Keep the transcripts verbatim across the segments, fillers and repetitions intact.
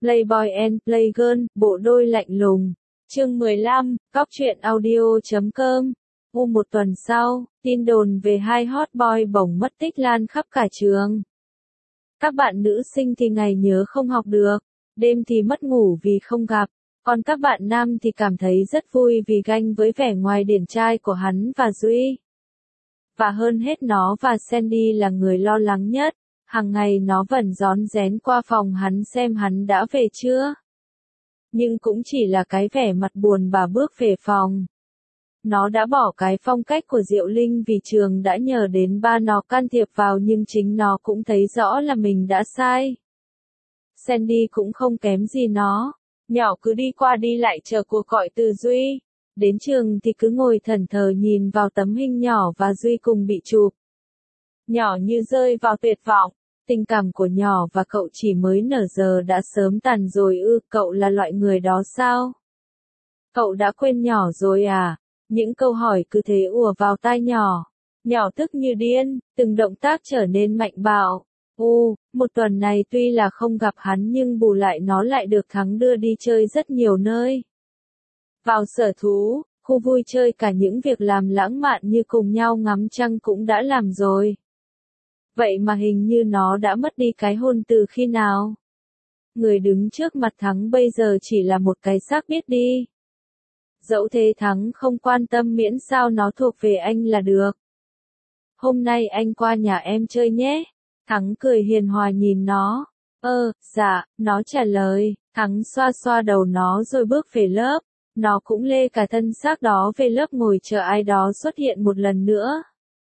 Playboy and Playgirl, bộ đôi lạnh lùng. Chương mười lăm, cóc truyện audio chấm com. U một tuần sau, tin đồn về hai hot boy bổng mất tích lan khắp cả trường. Các bạn nữ sinh thì ngày nhớ không học được, đêm thì mất ngủ vì không gặp, còn các bạn nam thì cảm thấy rất vui vì ganh với vẻ ngoài điển trai của hắn và Duy. Và hơn hết nó và Sandy là người lo lắng nhất, hàng ngày nó vẫn rón rén qua phòng hắn xem hắn đã về chưa. Nhưng cũng chỉ là cái vẻ mặt buồn bà bước về phòng. Nó đã bỏ cái phong cách của Diệu Linh vì trường đã nhờ đến ba nó can thiệp vào nhưng chính nó cũng thấy rõ là mình đã sai. Sandy cũng không kém gì nó, nhỏ cứ đi qua đi lại chờ cuộc gọi từ Duy. Đến trường thì cứ ngồi thẫn thờ nhìn vào tấm hình nhỏ và Duy cùng bị chụp. Nhỏ như rơi vào tuyệt vọng, tình cảm của nhỏ và cậu chỉ mới nở giờ đã sớm tàn rồi ư, cậu là loại người đó sao? Cậu đã quên nhỏ rồi à? Những câu hỏi cứ thế ùa vào tai nhỏ. Nhỏ tức như điên, từng động tác trở nên mạnh bạo. U, một tuần này tuy là không gặp hắn nhưng bù lại nó lại được Thắng đưa đi chơi rất nhiều nơi. Vào sở thú, khu vui chơi, cả những việc làm lãng mạn như cùng nhau ngắm trăng cũng đã làm rồi. Vậy mà hình như nó đã mất đi cái hôn từ khi nào? Người đứng trước mặt Thắng bây giờ chỉ là một cái xác biết đi. Dẫu thế Thắng không quan tâm miễn sao nó thuộc về anh là được. Hôm nay anh qua nhà em chơi nhé. Thắng cười hiền hòa nhìn nó. Ơ, dạ, nó trả lời. Thắng xoa xoa đầu nó rồi bước về lớp. Nó cũng lê cả thân xác đó về lớp ngồi chờ ai đó xuất hiện một lần nữa.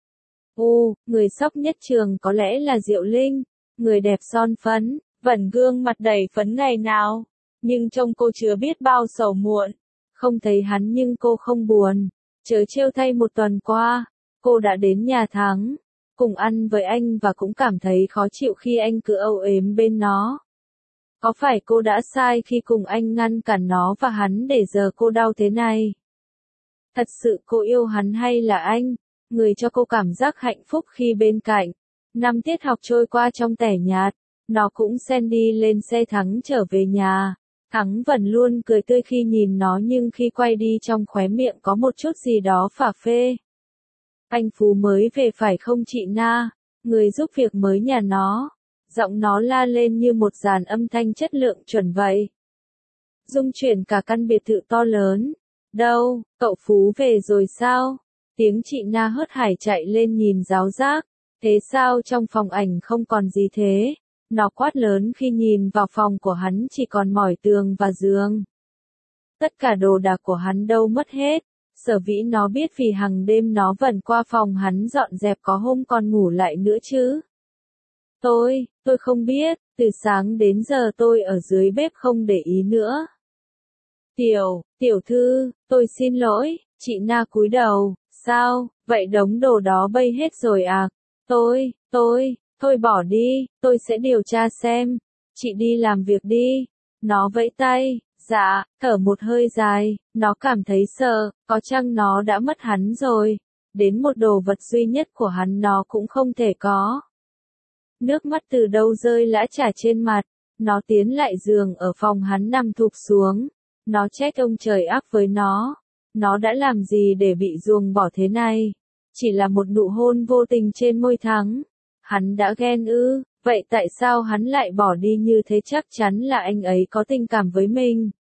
U, người sốc nhất trường có lẽ là Diệu Linh, người đẹp son phấn, vẫn gương mặt đầy phấn ngày nào. Nhưng trông cô chưa biết bao sầu muộn. Không thấy hắn nhưng cô không buồn. Chớ trêu thay một tuần qua, cô đã đến nhà Thắng, cùng ăn với anh và cũng cảm thấy khó chịu khi anh cứ âu yếm bên nó. Có phải cô đã sai khi cùng anh ngăn cản nó và hắn để giờ cô đau thế này? Thật sự cô yêu hắn hay là anh, người cho cô cảm giác hạnh phúc khi bên cạnh? Năm tiết học trôi qua trong tẻ nhạt, nó cũng Sandy lên xe Thắng trở về nhà. Thắng vẫn luôn cười tươi khi nhìn nó nhưng khi quay đi trong khóe miệng có một chút gì đó phả phê. Anh Phú mới về phải không chị Na, người giúp việc mới nhà nó. Giọng nó la lên như một dàn âm thanh chất lượng chuẩn vậy. Rung chuyển cả căn biệt thự to lớn. Đâu, cậu Phú về rồi sao? Tiếng chị Na hớt hải chạy lên nhìn giáo giác. Thế sao trong phòng ảnh không còn gì thế? Nó quát lớn khi nhìn vào phòng của hắn chỉ còn mỏi tường và giường. Tất cả đồ đạc của hắn đâu mất hết. Sở vĩ nó biết vì hàng đêm nó vẫn qua phòng hắn dọn dẹp, có hôm còn ngủ lại nữa chứ. Tôi, tôi không biết, từ sáng đến giờ tôi ở dưới bếp không để ý nữa. Tiểu, tiểu thư, tôi xin lỗi, chị Na cúi đầu, sao, vậy đống đồ đó bay hết rồi à? Tôi, tôi, thôi bỏ đi, tôi sẽ điều tra xem, chị đi làm việc đi. Nó vẫy tay, dạ, thở một hơi dài, nó cảm thấy sợ, có chăng nó đã mất hắn rồi, đến một đồ vật duy nhất của hắn nó cũng không thể có. Nước mắt từ đâu rơi lã chả trên mặt, nó tiến lại giường ở phòng hắn nằm thụp xuống, nó trách ông trời ác với nó, nó đã làm gì để bị ruồng bỏ thế này, chỉ là một nụ hôn vô tình trên môi Thắng, hắn đã ghen ư, vậy tại sao hắn lại bỏ đi như thế? Chắc chắn là anh ấy có tình cảm với mình.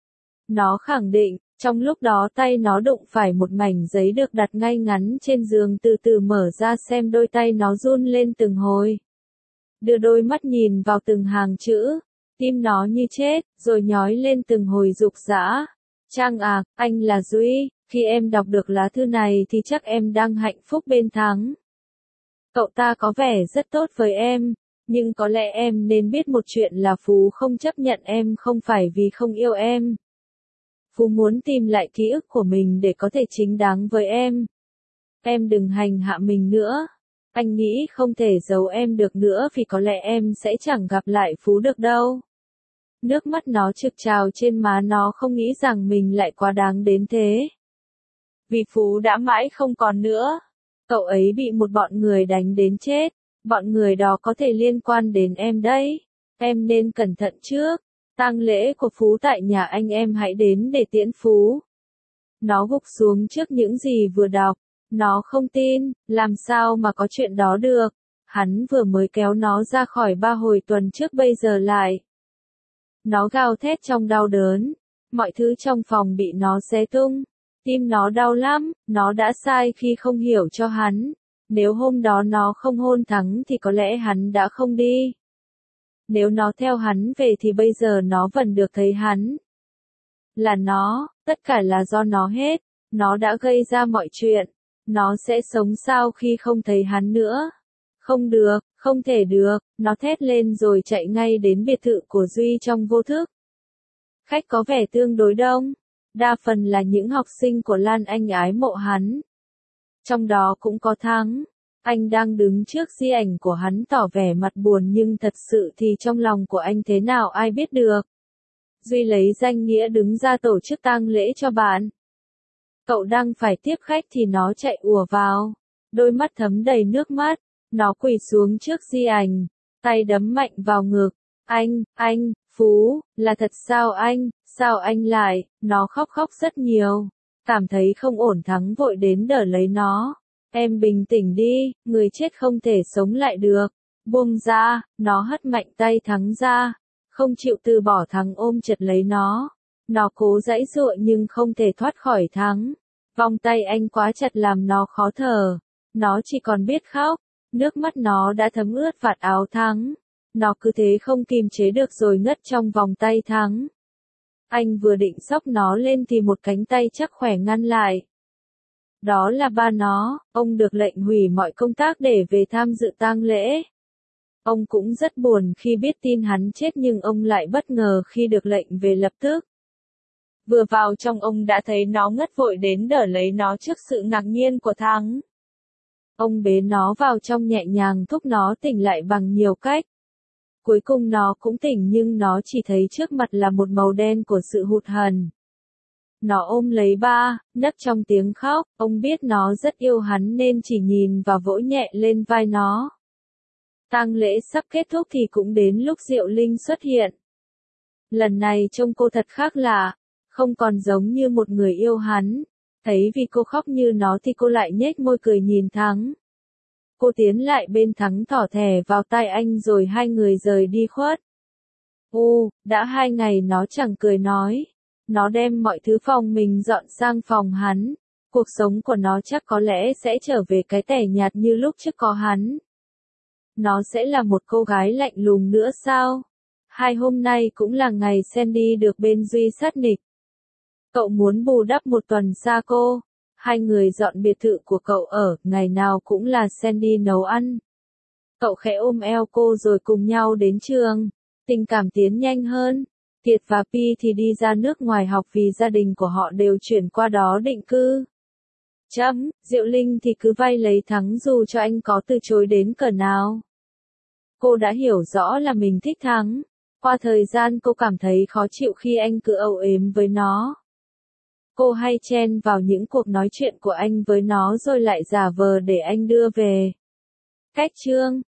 Nó khẳng định, trong lúc đó tay nó đụng phải một mảnh giấy được đặt ngay ngắn trên giường, từ từ mở ra xem đôi tay nó run lên từng hồi. Đưa đôi mắt nhìn vào từng hàng chữ, tim nó như chết, rồi nhói lên từng hồi rục rã. Trang à, anh là Duy, khi em đọc được lá thư này thì chắc em đang hạnh phúc bên Thắng. Cậu ta có vẻ rất tốt với em, nhưng có lẽ em nên biết một chuyện là Phú không chấp nhận em không phải vì không yêu em. Phú muốn tìm lại ký ức của mình để có thể chính đáng với em. Em đừng hành hạ mình nữa. Anh nghĩ không thể giấu em được nữa vì có lẽ em sẽ chẳng gặp lại Phú được đâu. Nước mắt nó trực trào trên má, nó không nghĩ rằng mình lại quá đáng đến thế. Vì Phú đã mãi không còn nữa. Cậu ấy bị một bọn người đánh đến chết. Bọn người đó có thể liên quan đến em đấy. Em nên cẩn thận trước. Tang lễ của Phú tại nhà anh, em hãy đến để tiễn Phú. Nó gục xuống trước những gì vừa đọc. Nó không tin, làm sao mà có chuyện đó được. Hắn vừa mới kéo nó ra khỏi ba hồi tuần trước, bây giờ lại. Nó gào thét trong đau đớn. Mọi thứ trong phòng bị nó xé tung. Tim nó đau lắm, nó đã sai khi không hiểu cho hắn. Nếu hôm đó nó không hôn Thắng thì có lẽ hắn đã không đi. Nếu nó theo hắn về thì bây giờ nó vẫn được thấy hắn. Là nó, tất cả là do nó hết. Nó đã gây ra mọi chuyện. Nó sẽ sống sao khi không thấy hắn nữa? Không được, không thể được, nó thét lên rồi chạy ngay đến biệt thự của Duy trong vô thức. Khách có vẻ tương đối đông. Đa phần là những học sinh của Lan Anh ái mộ hắn. Trong đó cũng có Thắng. Anh đang đứng trước di ảnh của hắn tỏ vẻ mặt buồn, nhưng thật sự thì trong lòng của anh thế nào ai biết được. Duy lấy danh nghĩa đứng ra tổ chức tang lễ cho bạn. Cậu đang phải tiếp khách thì nó chạy ùa vào. Đôi mắt thấm đầy nước mắt. Nó quỳ xuống trước di ảnh. Tay đấm mạnh vào ngực. Anh, anh, Phú, là thật sao anh, sao anh lại, nó khóc khóc rất nhiều. Cảm thấy không ổn, Thắng vội đến đỡ lấy nó. Em bình tĩnh đi, người chết không thể sống lại được. Buông ra, nó hất mạnh tay Thắng ra. Không chịu từ bỏ, Thắng ôm chặt lấy nó. Nó cố giãy giụa nhưng không thể thoát khỏi Thắng. Vòng tay anh quá chặt làm nó khó thở. Nó chỉ còn biết khóc. Nước mắt nó đã thấm ướt vạt áo Thắng. Nó cứ thế không kìm chế được rồi ngất trong vòng tay Thắng. Anh vừa định xốc nó lên thì một cánh tay chắc khỏe ngăn lại. Đó là ba nó, ông được lệnh hủy mọi công tác để về tham dự tang lễ. Ông cũng rất buồn khi biết tin hắn chết, nhưng ông lại bất ngờ khi được lệnh về lập tức. Vừa vào trong ông đã thấy nó ngất, vội đến đỡ lấy nó trước sự ngạc nhiên của Thắng. Ông bế nó vào trong nhẹ nhàng thúc nó tỉnh lại bằng nhiều cách. Cuối cùng nó cũng tỉnh, nhưng nó chỉ thấy trước mặt là một màu đen của sự hụt hẫng. Nó ôm lấy ba, nấc trong tiếng khóc. Ông biết nó rất yêu hắn nên chỉ nhìn và vỗ nhẹ lên vai nó. Tang lễ sắp kết thúc thì cũng đến lúc Diệu Linh xuất hiện. Lần này trông cô thật khác lạ, không còn giống như một người yêu hắn. Thấy vì cô khóc như nó thì cô lại nhếch môi cười nhìn Thắng. Cô tiến lại bên Thắng thỏ thẻ vào tai anh rồi hai người rời đi khuất. Ô, đã hai ngày nó chẳng cười nói. Nó đem mọi thứ phòng mình dọn sang phòng hắn. Cuộc sống của nó chắc có lẽ sẽ trở về cái tẻ nhạt như lúc trước có hắn. Nó sẽ là một cô gái lạnh lùng nữa sao? Hai hôm nay cũng là ngày Sandy được bên Duy sát nịch. Cậu muốn bù đắp một tuần xa cô. Hai người dọn biệt thự của cậu ở, ngày nào cũng là Sandy nấu ăn. Cậu khẽ ôm eo cô rồi cùng nhau đến trường. Tình cảm tiến nhanh hơn. Kiệt và Pi thì đi ra nước ngoài học vì gia đình của họ đều chuyển qua đó định cư. Chấm, Diệu Linh thì cứ vay lấy Thắng dù cho anh có từ chối đến cỡ nào. Cô đã hiểu rõ là mình thích Thắng. Qua thời gian cô cảm thấy khó chịu khi anh cứ âu yếm với nó. Cô hay chen vào những cuộc nói chuyện của anh với nó rồi lại giả vờ để anh đưa về. Cách chương